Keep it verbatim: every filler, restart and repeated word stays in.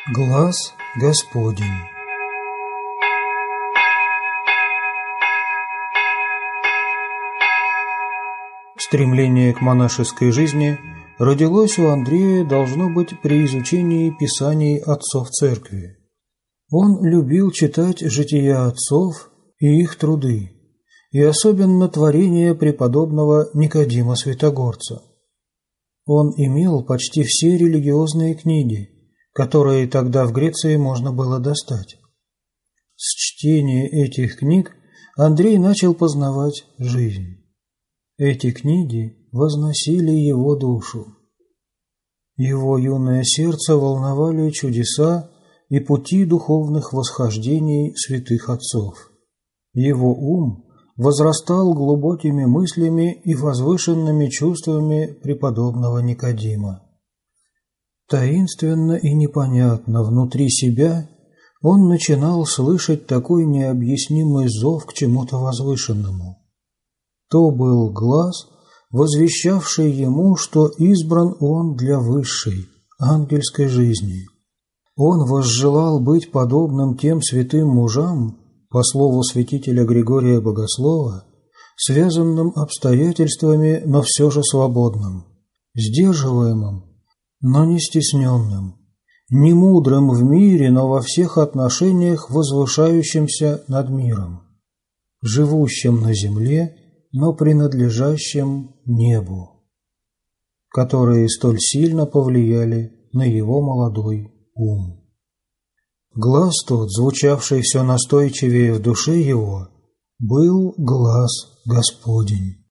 Глас Господень. Стремление к монашеской жизни родилось у Андрея, должно быть, при изучении писаний отцов церкви. Он любил читать жития отцов и их труды, и особенно творения преподобного Никодима Святогорца. Он имел почти все религиозные книги, которые тогда в Греции можно было достать. С чтения этих книг Андрей начал познавать жизнь. Эти книги возносили его душу. Его юное сердце волновали чудеса и пути духовных восхождений святых отцов. Его ум возрастал глубокими мыслями и возвышенными чувствами преподобного Никодима. Таинственно и непонятно внутри себя он начинал слышать такой необъяснимый зов к чему-то возвышенному. То был глас, возвещавший ему, что избран он для высшей, ангельской жизни. Он возжелал быть подобным тем святым мужам, по слову святителя Григория Богослова, связанным обстоятельствами, но все же свободным, сдерживаемым, но не стесненным, не мудрым в мире, но во всех отношениях возвышающимся над миром, живущим на земле, но принадлежащим небу, которые столь сильно повлияли на его молодой ум. Глас тот, звучавший все настойчивее в душе его, был глас Господень.